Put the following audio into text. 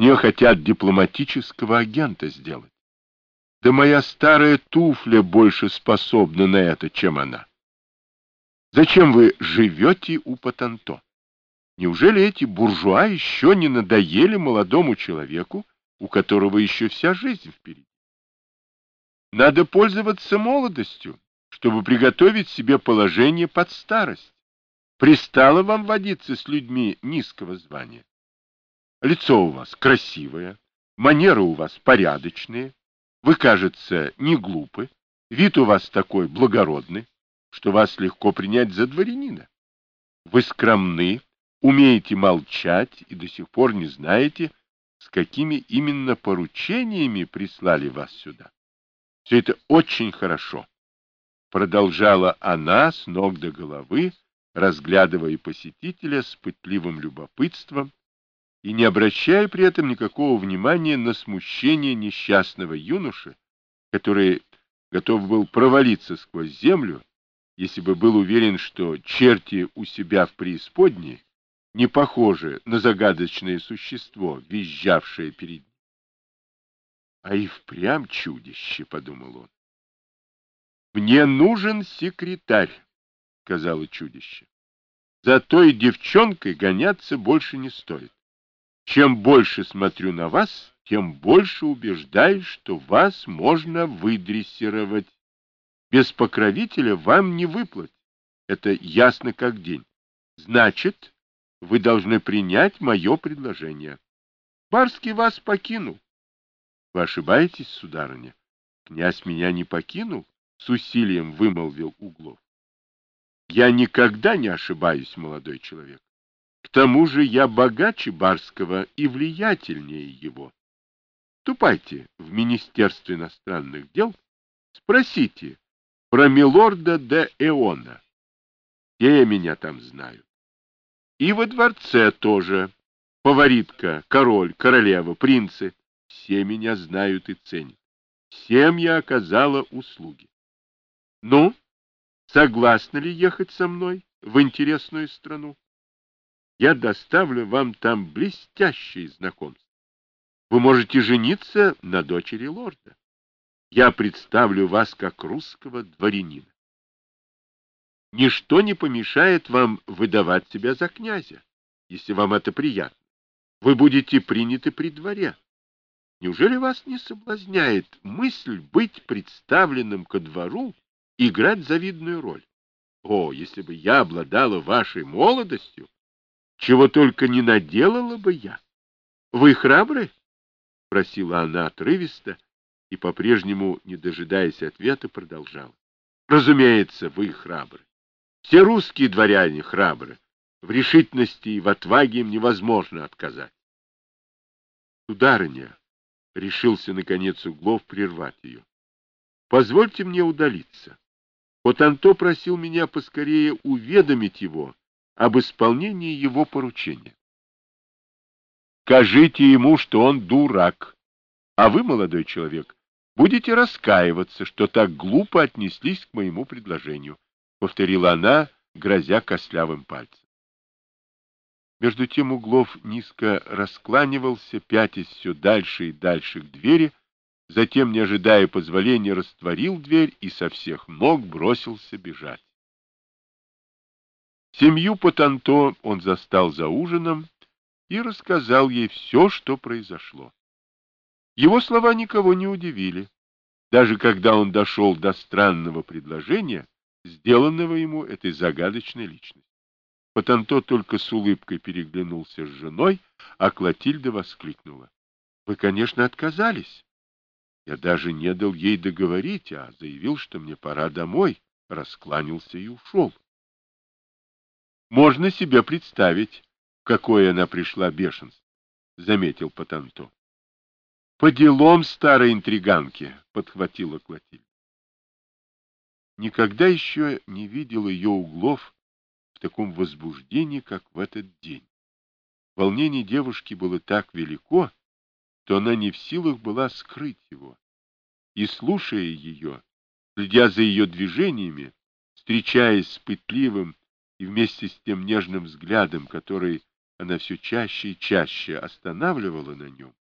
нее хотят дипломатического агента сделать. Да моя старая туфля больше способна на это, чем она. Зачем вы живете у Патанто? Неужели эти буржуа еще не надоели молодому человеку, у которого еще вся жизнь впереди? Надо пользоваться молодостью, чтобы приготовить себе положение под старость. Пристало вам водиться с людьми низкого звания. Лицо у вас красивое, манеры у вас порядочные, вы, кажется, не глупы, вид у вас такой благородный, что вас легко принять за дворянина. Вы скромны, умеете молчать и до сих пор не знаете, с какими именно поручениями прислали вас сюда. Все это очень хорошо, продолжала она с ног до головы, разглядывая посетителя с пытливым любопытством и не обращая при этом никакого внимания на смущение несчастного юноши, который готов был провалиться сквозь землю, если бы был уверен, что черти у себя в преисподней не похожи на загадочное существо, визжавшее перед ним. А и впрямь чудище, — подумал он. «Мне нужен секретарь», — сказала чудище. «За той девчонкой гоняться больше не стоит. Чем больше смотрю на вас, тем больше убеждаюсь, что вас можно выдрессировать. Без покровителя вам не выплатить. Это ясно как день. Значит, вы должны принять мое предложение. Барский вас покинул». «Вы ошибаетесь, сударыня. Князь меня не покинул», — с усилием вымолвил Углов. «Я никогда не ошибаюсь, молодой человек. К тому же я богаче Барского и влиятельнее его. Ступайте в Министерство иностранных дел, спросите про милорда де Эона. Все меня там знают. И во дворце тоже. Фаворитка, король, королева, принцы. Все меня знают и ценят. Всем я оказала услуги. Ну, согласны ли ехать со мной в интересную страну? Я доставлю вам там блестящие знакомства. Вы можете жениться на дочери лорда. Я представлю вас как русского дворянина. Ничто не помешает вам выдавать себя за князя, если вам это приятно. Вы будете приняты при дворе. Неужели вас не соблазняет мысль быть представленным ко двору и играть завидную роль? О, если бы я обладала вашей молодостью, чего только не наделала бы я. Вы храбры? — спросила она отрывисто и, по-прежнему, не дожидаясь ответа, продолжала. — Разумеется, вы храбры. Все русские дворяне храбры. В решительности и в отваге им невозможно отказать. — Сударыня, — решился, наконец, Углов прервать ее, — позвольте мне удалиться. Потанто просил меня поскорее уведомить его об исполнении его поручения. Скажите ему, что он дурак, а вы, молодой человек, будете раскаиваться, что так глупо отнеслись к моему предложению, — повторила она, грозя костлявым пальцем. Между тем Углов низко раскланивался, пятясь все дальше и дальше к двери, затем, не ожидая позволения, растворил дверь и со всех ног бросился бежать. Семью Потанто он застал за ужином и рассказал ей все, что произошло. Его слова никого не удивили, даже когда он дошел до странного предложения, сделанного ему этой загадочной личностью. Потанто только с улыбкой переглянулся с женой, а Клотильда воскликнула: — Вы, конечно, отказались. Я даже не дал ей договорить, а заявил, что мне пора домой, раскланялся и ушел. Можно себе представить, в какое она пришла бешенство, — заметил Потанто. — По делам старой интриганки, — подхватила Клотильда. Никогда еще не видел ее Углов в таком возбуждении, как в этот день. Волнение девушки было так велико, что она не в силах была скрыть его. И, слушая ее, следя за ее движениями, встречаясь с пытливым и вместе с тем нежным взглядом, который она все чаще и чаще останавливала на нем,